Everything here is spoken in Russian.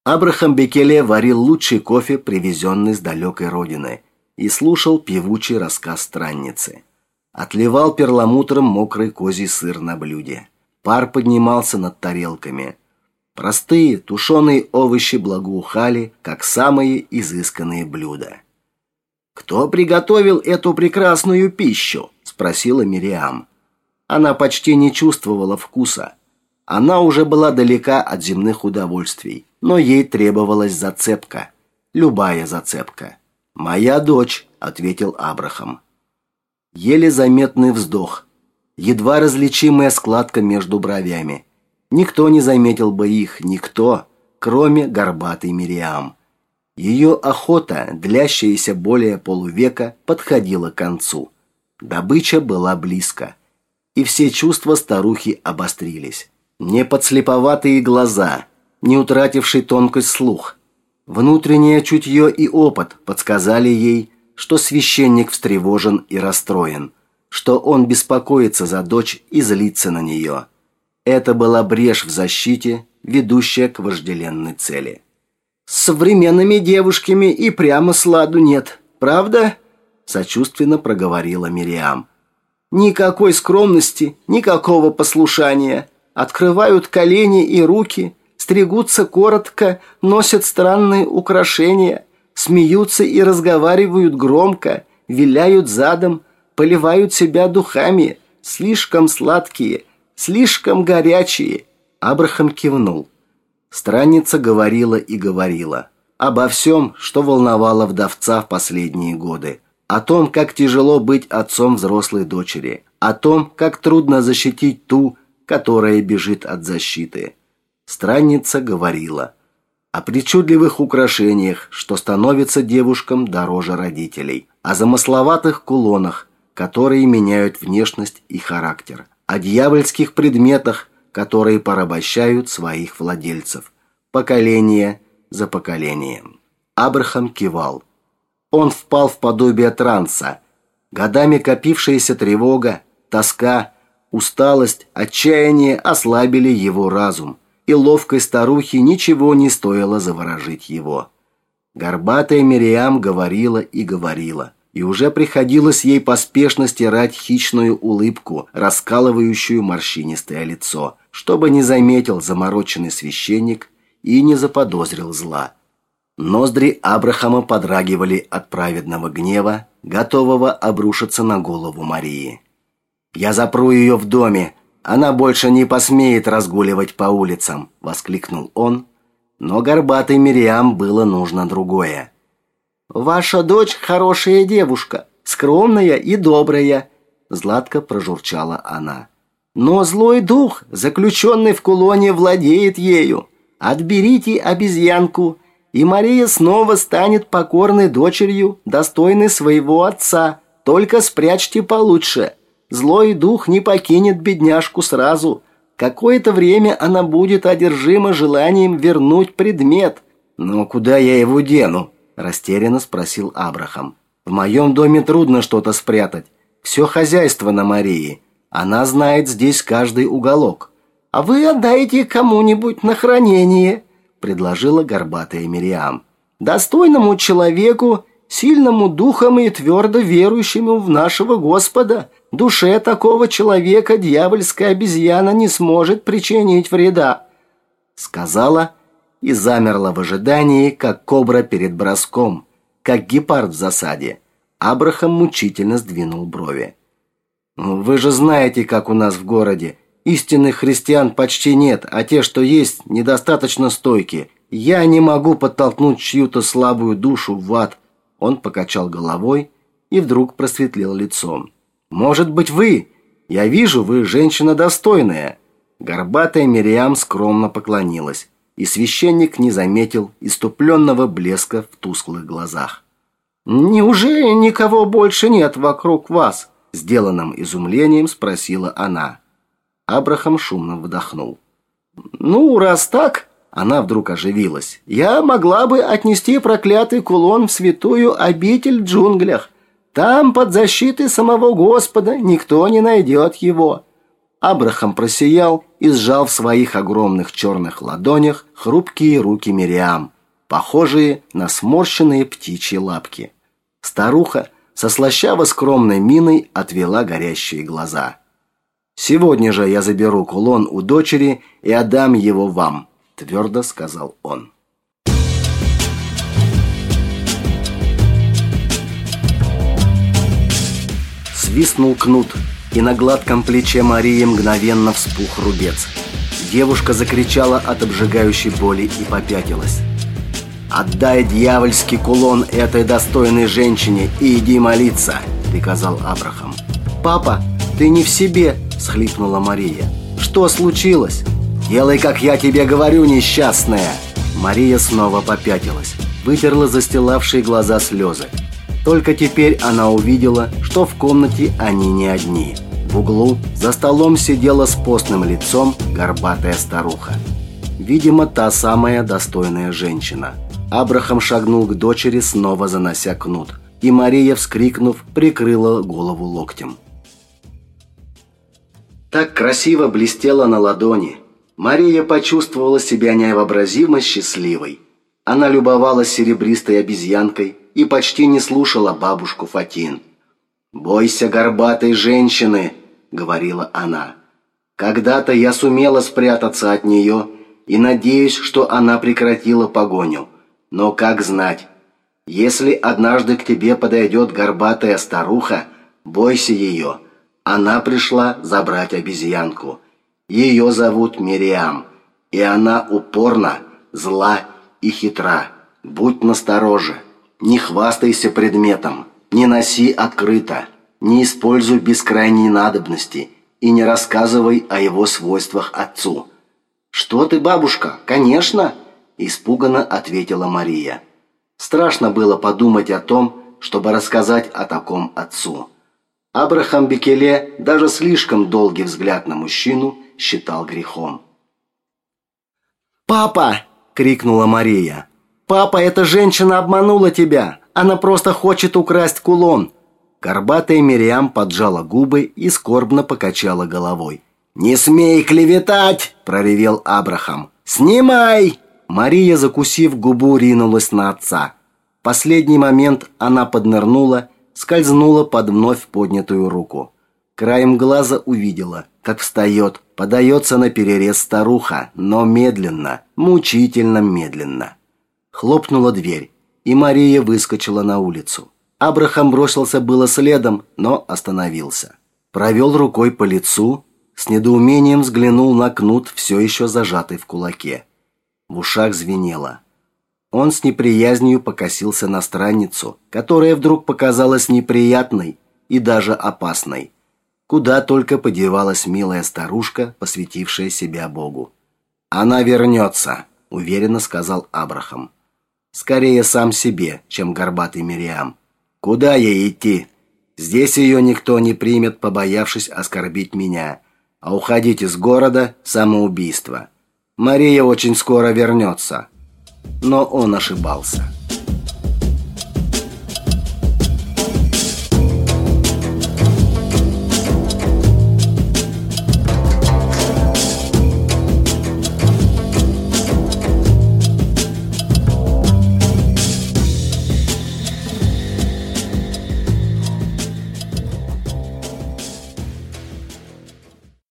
Абрахам Бекеле варил лучший кофе, привезенный с далекой родины, и слушал певучий рассказ странницы. Отливал перламутром мокрый козий сыр на блюде. Пар поднимался над тарелками. Простые тушеные овощи благоухали, как самые изысканные блюда. «Кто приготовил эту прекрасную пищу?» – спросила Мириам. Она почти не чувствовала вкуса. Она уже была далека от земных удовольствий, но ей требовалась зацепка. Любая зацепка. «Моя дочь», – ответил Абрахам. Еле заметный вздох. Едва различимая складка между бровями. Никто не заметил бы их, никто, кроме горбатой Мириам. Ее охота, длящаяся более полувека, подходила к концу. Добыча была близко. И все чувства старухи обострились. Не подслеповатые глаза, не утративший тонкость слух. Внутреннее чутье и опыт подсказали ей, что священник встревожен и расстроен, что он беспокоится за дочь и злится на нее. Это была брешь в защите, ведущая к вожделенной цели. «С современными девушками и прямо сладу нет, правда?» – сочувственно проговорила Мириам. «Никакой скромности, никакого послушания. Открывают колени и руки, стригутся коротко, носят странные украшения, смеются и разговаривают громко, виляют задом, поливают себя духами, слишком сладкие, слишком горячие». Абрахам кивнул. Странница говорила и говорила обо всем, что волновало вдовца в последние годы. О том, как тяжело быть отцом взрослой дочери. О том, как трудно защитить ту, которая бежит от защиты. Странница говорила о причудливых украшениях, что становятся девушкам дороже родителей. О замысловатых кулонах, которые меняют внешность и характер. О дьявольских предметах, которые порабощают своих владельцев. Поколение за поколением. Абрахам кивал. Он впал в подобие транса. Годами копившаяся тревога, тоска, усталость, отчаяние ослабили его разум, и ловкой старухе ничего не стоило заворожить его. Горбатая Мириам говорила и говорила, и уже приходилось ей поспешно стирать хищную улыбку, раскалывающую морщинистое лицо, чтобы не заметил замороченный священник и не заподозрил зла. Ноздри Абрахама подрагивали от праведного гнева, готового обрушиться на голову Марии. «Я запру ее в доме, она больше не посмеет разгуливать по улицам», — воскликнул он, но горбатой Мириам было нужно другое. «Ваша дочь хорошая девушка, скромная и добрая», — златко прожурчала она. «Но злой дух, заключенный в кулоне, владеет ею. Отберите обезьянку, и Мария снова станет покорной дочерью, достойной своего отца. Только спрячьте получше. Злой дух не покинет бедняжку сразу. Какое-то время она будет одержима желанием вернуть предмет». «Но куда я его дену?» – растерянно спросил Абрахам. «В моем доме трудно что-то спрятать. Все хозяйство на Марии. Она знает здесь каждый уголок». «А вы отдайте кому-нибудь на хранение», – предложила горбатая Мириам. «Достойному человеку, сильному духом и твердо верующему в нашего Господа. Душе такого человека дьявольская обезьяна не сможет причинить вреда», – сказала и замерла в ожидании, как кобра перед броском, как гепард в засаде. Абрахам мучительно сдвинул брови. «Вы же знаете, как у нас в городе. Истинных христиан почти нет, а те, что есть, недостаточно стойки. Я не могу подтолкнуть чью-то слабую душу в ад». Он покачал головой и вдруг просветлел лицом. «Может быть, вы? Я вижу, вы женщина достойная». Горбатая Мириам скромно поклонилась, и священник не заметил исступленного блеска в тусклых глазах. «Неужели никого больше нет вокруг вас?» – сделанным изумлением спросила она. Абрахам шумно вдохнул. «Ну, раз так...» – она вдруг оживилась. «Я могла бы отнести проклятый кулон в святую обитель в джунглях. Там, под защитой самого Господа, никто не найдет его». Абрахам просиял и сжал в своих огромных черных ладонях хрупкие руки Мириам, похожие на сморщенные птичьи лапки. Старуха со слащаво-скромной миной отвела горящие глаза. «Сегодня же я заберу кулон у дочери и отдам его вам», – твердо сказал он. Свистнул кнут, и на гладком плече Марии мгновенно вспух рубец. Девушка закричала от обжигающей боли и попятилась. «Отдай дьявольский кулон этой достойной женщине и иди молиться», – приказал Абрахам. «Папа, ты не в себе», – всхлипнула Мария. «Что случилось?» «Делай, как я тебе говорю, несчастная!» Мария снова попятилась, вытерла застилавшие глаза слезы. Только теперь она увидела, что в комнате они не одни. В углу за столом сидела с постным лицом горбатая старуха. Видимо, та самая достойная женщина. Абрахам шагнул к дочери, снова занося кнут, и Мария, вскрикнув, прикрыла голову локтем. Так красиво блестела на ладони. Мария почувствовала себя невообразимо счастливой. Она любовалась серебристой обезьянкой и почти не слушала бабушку Фатин. «Бойся горбатой женщины», — говорила она. «Когда-то я сумела спрятаться от нее и надеюсь, что она прекратила погоню. Но как знать, если однажды к тебе подойдет горбатая старуха, бойся ее. Она пришла забрать обезьянку. Ее зовут Мириам, и она упорна, зла и хитра. Будь настороже. Не хвастайся предметом, не носи открыто, не используй без крайней надобности и не рассказывай о его свойствах отцу». «Что ты, бабушка? Конечно!» – испуганно ответила Мария. Страшно было подумать о том, чтобы рассказать о таком отцу. Абрахам Бекеле даже слишком долгий взгляд на мужчину считал грехом. «Папа!» – крикнула Мария. «Папа, эта женщина обманула тебя! Она просто хочет украсть кулон!» Горбатая Мириам поджала губы и скорбно покачала головой. «Не смей клеветать!» – проревел Абрахам. «Снимай!» Мария, закусив губу, ринулась на отца. В последний момент она поднырнула, скользнула под вновь поднятую руку. Краем глаза увидела, как встает, подается наперерез старуха, но медленно, мучительно медленно. Хлопнула дверь, и Мария выскочила на улицу. Абрахам бросился было следом, но остановился. Провел рукой по лицу, с недоумением взглянул на кнут, все еще зажатый в кулаке. В ушах звенело. Он с неприязнью покосился на странницу, которая вдруг показалась неприятной и даже опасной. Куда только подевалась милая старушка, посвятившая себя Богу. «Она вернется», — уверенно сказал Абрахам. «Скорее сам себе, чем горбатый Мириам. Куда ей идти? Здесь ее никто не примет, побоявшись оскорбить меня. А уходить из города – самоубийство. Мария очень скоро вернется». Но он ошибался.